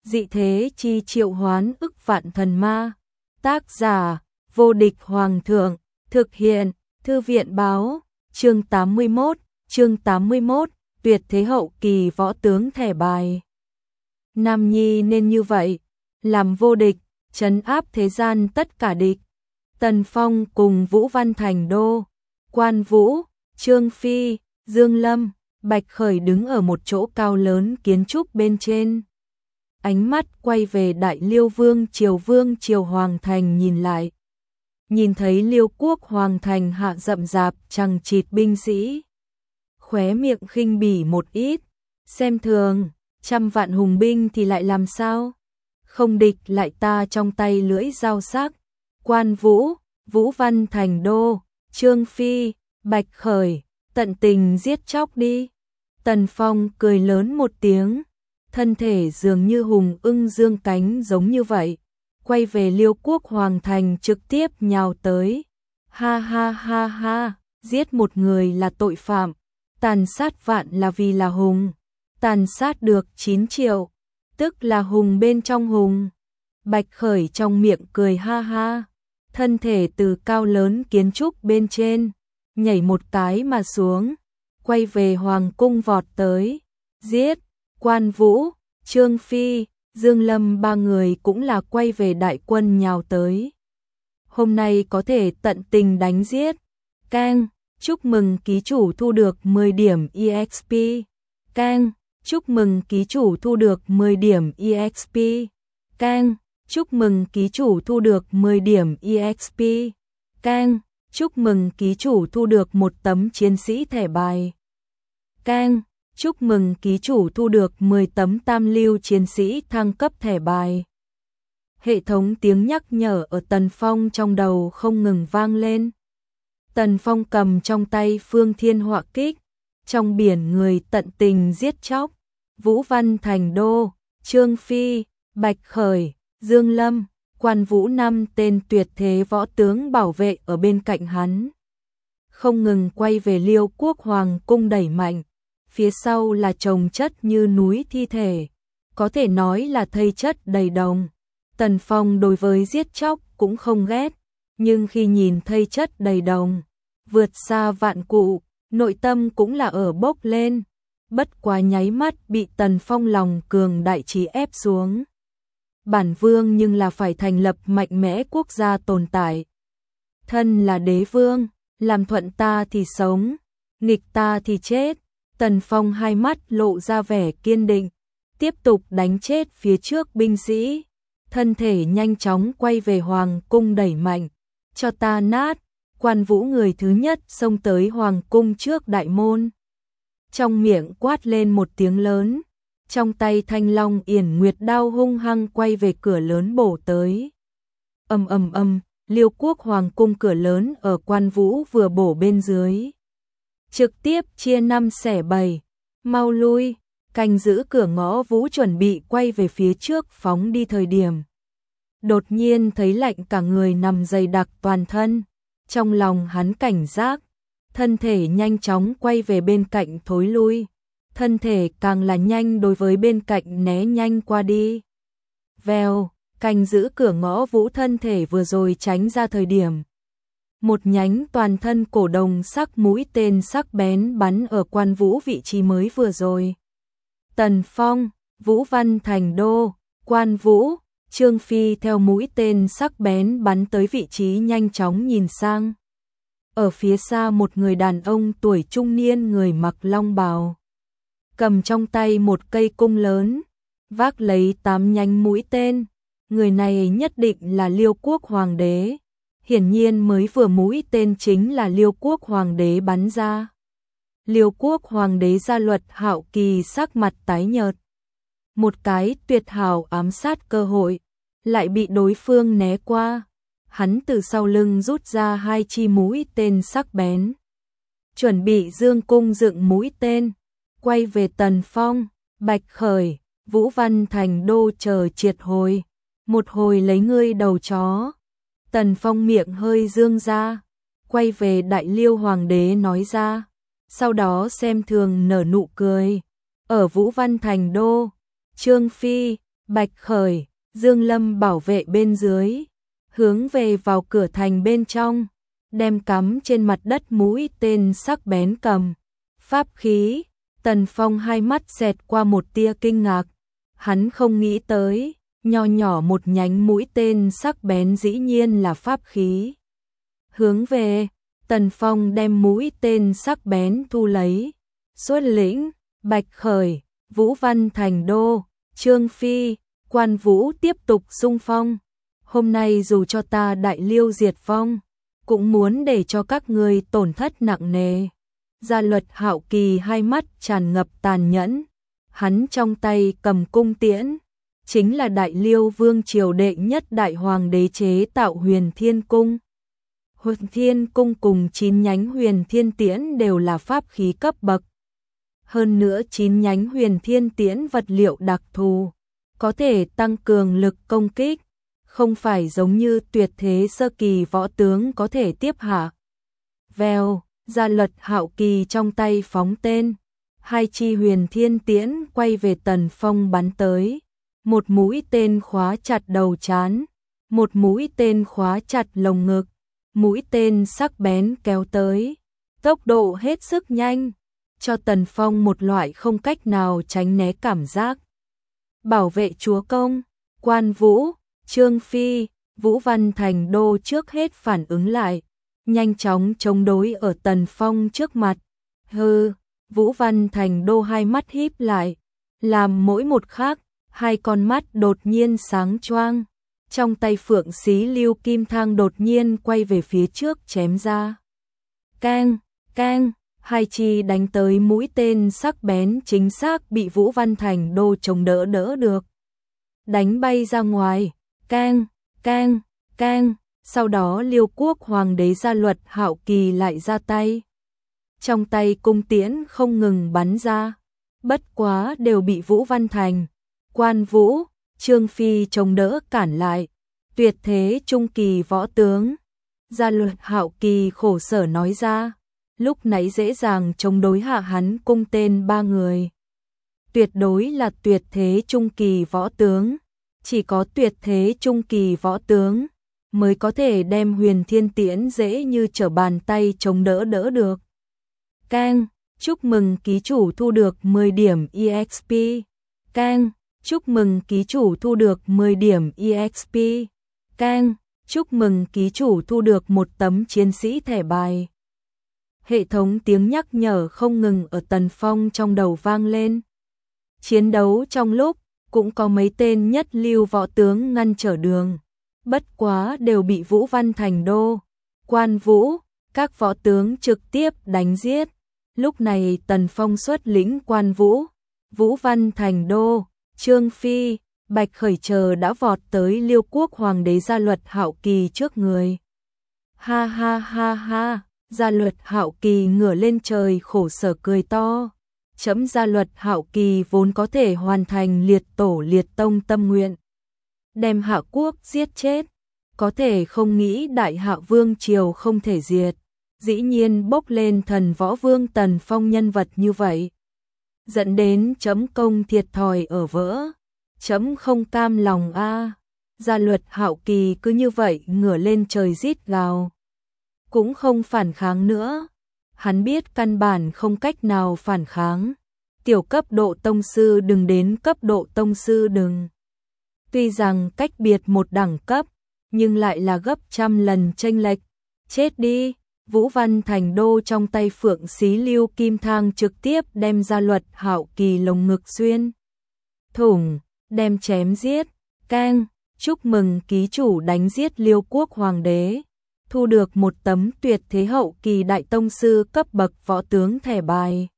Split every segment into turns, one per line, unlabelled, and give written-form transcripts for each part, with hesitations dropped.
dị thế chi triệu hoán ức vạn thần ma. Tác giả, vô địch hoàng thượng, thực hiện, thư viện báo, chương 81, tuyệt thế hậu kỳ võ tướng thẻ bài. Nam Nhi nên như vậy, làm vô địch, trấn áp thế gian tất cả địch. Tần Phong cùng Vũ Văn thành đô, Quan Vũ, Trương Phi, Dương Lâm, Bạch Khởi đứng ở một chỗ cao lớn kiến trúc bên trên. Ánh mắt quay về Đại Liêu Vương Triều Hoàng thành nhìn lại. Nhìn thấy Liêu quốc Hoàng thành hạ rậm rạp chằng chịt binh sĩ. Khóe miệng khinh bỉ một ít, xem thường, 100 vạn hùng binh thì lại làm sao? Không địch lại ta trong tay lưỡi dao sắc. Quan Vũ, Vũ Văn thành đô, Trương Phi, Bạch Khởi, tận tình giết chóc đi. Tần Phong cười lớn một tiếng, thân thể dường như hùng ưng dương cánh giống như vậy, quay về Liêu quốc Hoàng thành trực tiếp nhào tới. Ha ha ha ha, giết một người là tội phạm, tàn sát vạn là vì là hùng, tàn sát được 9 triệu, tức là hùng bên trong hùng. Bạch Khởi trong miệng cười ha ha, thân thể từ cao lớn kiến trúc bên trên, nhảy một cái mà xuống, quay về Hoàng cung vọt tới, giết. Quan Vũ, Trương Phi, Dương Lâm ba người cũng là quay về đại quân nhào tới. Hôm nay có thể tận tình đánh giết. Keng, chúc mừng ký chủ thu được 10 điểm EXP. Keng, chúc mừng ký chủ thu được 10 điểm EXP. Keng, chúc mừng ký chủ thu được 10 điểm EXP. Keng, chúc mừng ký chủ thu được một tấm chiến sĩ thẻ bài. Keng, chúc mừng ký chủ thu được 10 tấm tam lưu chiến sĩ thăng cấp thẻ bài. Hệ thống tiếng nhắc nhở ở Tần Phong trong đầu không ngừng vang lên. Tần Phong cầm trong tay Phương Thiên Họa Kích, trong biển người tận tình giết chóc. Vũ Văn thành đô, Trương Phi, Bạch Khởi, Dương Lâm, Quan Vũ 5 tên tuyệt thế võ tướng bảo vệ ở bên cạnh hắn. Không ngừng quay về Liêu quốc Hoàng cung đẩy mạnh. Phía sau là chồng chất như núi thi thể, có thể nói là thây chất đầy đồng. Tần Phong đối với giết chóc cũng không ghét, nhưng khi nhìn thây chất đầy đồng, vượt xa vạn cụ, nội tâm cũng là ở bốc lên. Bất quá nháy mắt bị Tần Phong lòng cường đại trí ép xuống. Bản vương nhưng là phải thành lập mạnh mẽ quốc gia tồn tại. Thân là đế vương, làm thuận ta thì sống, nghịch ta thì chết. Tần Phong hai mắt lộ ra vẻ kiên định, tiếp tục đánh chết phía trước binh sĩ, thân thể nhanh chóng quay về Hoàng cung đẩy mạnh, cho ta nát. Quan Vũ người thứ nhất xông tới Hoàng cung trước đại môn. Trong miệng quát lên một tiếng lớn, trong tay Thanh Long Yển Nguyệt đao hung hăng quay về cửa lớn bổ tới. Ầm ầm ầm, Liêu quốc Hoàng cung cửa lớn ở Quan Vũ vừa bổ bên dưới, trực tiếp chia 5 xẻ 7, mau lui. Canh giữ cửa ngõ Vũ chuẩn bị quay về phía trước phóng đi thời điểm. Đột nhiên thấy lạnh cả người nằm dày đặc toàn thân, trong lòng hắn cảnh giác, thân thể nhanh chóng quay về bên cạnh thối lui, thân thể càng là nhanh đối với bên cạnh né nhanh qua đi. Vèo, canh giữ cửa ngõ Vũ thân thể vừa rồi tránh ra thời điểm. Một nhánh toàn thân cổ đồng sắc mũi tên sắc bén bắn ở Quan Vũ vị trí mới vừa rồi. Tần Phong, Vũ Văn thành đô, Quan Vũ, Trương Phi theo mũi tên sắc bén bắn tới vị trí nhanh chóng nhìn sang. Ở phía xa một người đàn ông tuổi trung niên người mặc long bào, cầm trong tay một cây cung lớn, vác lấy 8 nhánh mũi tên. Người này nhất định là Liêu quốc Hoàng đế. Hiển nhiên mới vừa mũi tên chính là Liêu quốc Hoàng đế bắn ra. Liêu quốc Hoàng đế Gia Luật Hạo Kỳ sắc mặt tái nhợt. Một cái tuyệt hảo ám sát cơ hội, lại bị đối phương né qua. Hắn từ sau lưng rút ra 2 chi mũi tên sắc bén, chuẩn bị dương cung dựng mũi tên, quay về Tần Phong. Bạch Khởi, Vũ Văn thành đô chờ triệt hồi, một hồi lấy ngươi đầu chó. Tần Phong miệng hơi dương ra, quay về Đại Liêu Hoàng đế nói ra, sau đó xem thường nở nụ cười. Ở Vũ Văn thành đô, Trương Phi, Bạch Khởi, Dương Lâm bảo vệ bên dưới, hướng về vào cửa thành bên trong, đem cắm trên mặt đất mũi tên sắc bén cầm. Pháp khí, Tần Phong hai mắt xẹt qua một tia kinh ngạc, hắn không nghĩ tới, nho nhỏ một nhánh mũi tên sắc bén dĩ nhiên là pháp khí. Hướng về, Tần Phong đem mũi tên sắc bén thu lấy, xuất lĩnh, Bạch Khởi, Vũ Văn Thành Đô, Trương Phi, Quan Vũ tiếp tục xung phong. Hôm nay dù cho ta đại liêu diệt vong, cũng muốn để cho các ngươi tổn thất nặng nề. Gia Luật Hạo Kỳ hai mắt tràn ngập tàn nhẫn, hắn trong tay cầm cung tiễn, chính là đại liêu vương triều đệ nhất đại hoàng đế chế tạo Huyền Thiên Cung. Huyền Thiên Cung cùng 9 nhánh Huyền Thiên Tiễn đều là pháp khí cấp bậc. Hơn nữa 9 nhánh Huyền Thiên Tiễn vật liệu đặc thù, có thể tăng cường lực công kích, không phải giống như tuyệt thế sơ kỳ võ tướng có thể tiếp hạ. Vèo, Gia Luật Hạo Kỳ trong tay phóng tên, hai chi Huyền Thiên Tiễn quay về Tần Phong bắn tới, một mũi tên khóa chặt đầu trán, một mũi tên khóa chặt lồng ngực, mũi tên sắc bén kéo tới, tốc độ hết sức nhanh, cho Tần Phong một loại không cách nào tránh né cảm giác. Bảo vệ chúa công, Quan Vũ, Trương Phi, Vũ Văn Thành Đô trước hết phản ứng lại, nhanh chóng chống đối ở Tần Phong trước mặt. Hừ, Vũ Văn Thành Đô hai mắt híp lại, làm mỗi một khắc, hai con mắt đột nhiên sáng choang, trong tay Phượng Xí Lưu Kim Thang đột nhiên quay về phía trước chém ra. Keng, keng, hai chi đánh tới mũi tên sắc bén chính xác bị Vũ Văn Thành Đô chống đỡ được. Đánh bay ra ngoài, keng, keng, keng, sau đó Liêu Quốc Hoàng đế Gia Luật Hạo Kỳ lại ra tay. Trong tay cung tiễn không ngừng bắn ra, bất quá đều bị Vũ Văn Thành, Quan Vũ, Trương Phi chống đỡ cản lại. Tuyệt thế trung kỳ võ tướng, Gia Luật Hạo Kỳ khổ sở nói ra, lúc nãy dễ dàng chống đối hạ hắn cung tên 3 người. Tuyệt đối là tuyệt thế trung kỳ võ tướng, chỉ có tuyệt thế trung kỳ võ tướng mới có thể đem Huyền Thiên Tiễn dễ như trở bàn tay chống đỡ được. Keng, chúc mừng ký chủ thu được 10 điểm EXP. Keng, chúc mừng ký chủ thu được 10 điểm EXP. Keng, chúc mừng ký chủ thu được một tấm chiến sĩ thẻ bài. Hệ thống tiếng nhắc nhở không ngừng ở Tần Phong trong đầu vang lên. Chiến đấu trong lúc, cũng có mấy tên nhất lưu võ tướng ngăn trở đường. Bất quá đều bị Vũ Văn Thành Đô, Quan Vũ, các võ tướng trực tiếp đánh giết. Lúc này Tần Phong xuất lĩnh Quan Vũ, Vũ Văn Thành Đô, Trương Phi, Bạch Khởi chờ đã vọt tới Liêu Quốc Hoàng đế Gia Luật Hạo Kỳ trước người. Ha ha ha ha, Gia Luật Hạo Kỳ ngửa lên trời khổ sở cười to. Chấm Gia Luật Hạo Kỳ vốn có thể hoàn thành liệt tổ liệt tông tâm nguyện, đem Hạ quốc giết chết, có thể không nghĩ Đại Hạ vương triều không thể diệt, dĩ nhiên bốc lên thần võ vương Tần Phong nhân vật như vậy, dẫn đến chấm công thiệt thòi ở vỡ. Chấm không cam lòng a. Gia Luật Hạo Kỳ cứ như vậy ngửa lên trời rít gào, cũng không phản kháng nữa. Hắn biết căn bản không cách nào phản kháng. Tiểu cấp độ tông sư đừng đến cấp độ tông sư đừng. Tuy rằng cách biệt một đẳng cấp, nhưng lại là gấp trăm lần chênh lệch. Chết đi, Vũ Văn Thành Đô trong tay Phượng Xí Lưu Kim Thang trực tiếp đem Gia Luật Hạo Kỳ lồng ngực xuyên thủng, đem chém giết. Keng, chúc mừng ký chủ đánh giết Liêu Quốc Hoàng đế, thu được một tấm tuyệt thế hậu kỳ đại tông sư cấp bậc võ tướng thẻ bài.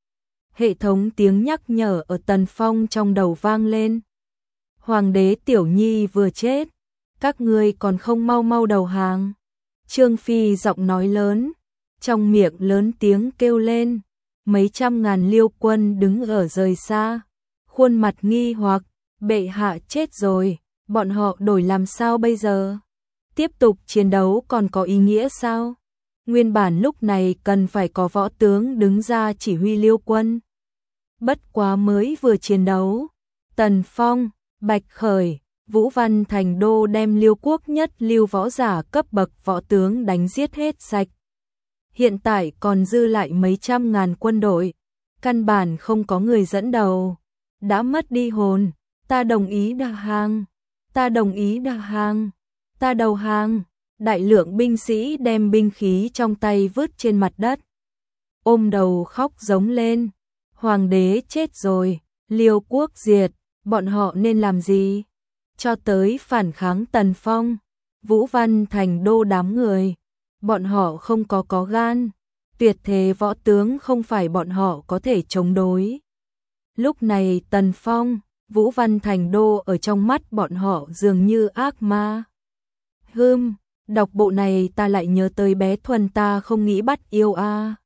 Hệ thống tiếng nhắc nhở ở Tần Phong trong đầu vang lên. Hoàng đế Tiểu Nhi vừa chết, các ngươi còn không mau mau đầu hàng. Trương Phi giọng nói lớn, trong miệng lớn tiếng kêu lên. Mấy trăm ngàn Liêu quân đứng ở rời xa, khuôn mặt nghi hoặc, bệ hạ chết rồi, bọn họ đổi làm sao bây giờ? Tiếp tục chiến đấu còn có ý nghĩa sao? Nguyên bản lúc này cần phải có võ tướng đứng ra chỉ huy Liêu quân. Bất quá mới vừa chiến đấu, Tần Phong, Bạch Khởi, Vũ Văn Thành Đô đem Liêu quốc nhất lưu võ giả cấp bậc võ tướng đánh giết hết sạch. Hiện tại còn dư lại mấy trăm ngàn quân đội, căn bản không có người dẫn đầu, đã mất đi hồn. Ta đồng ý đầu hàng, ta đồng ý đầu hàng, ta đầu hàng. Đại lượng binh sĩ đem binh khí trong tay vứt trên mặt đất, ôm đầu khóc giống lên. Hoàng đế chết rồi, Liêu quốc diệt, bọn họ nên làm gì? Cho tới phản kháng Tần Phong, Vũ Văn Thành Đô đám người, bọn họ không có gan, tuyệt thế võ tướng không phải bọn họ có thể chống đối. Lúc này Tần Phong, Vũ Văn Thành Đô ở trong mắt bọn họ dường như ác ma. Đọc bộ này ta lại nhớ tới bé Thuần ta không nghĩ bắt yêu a.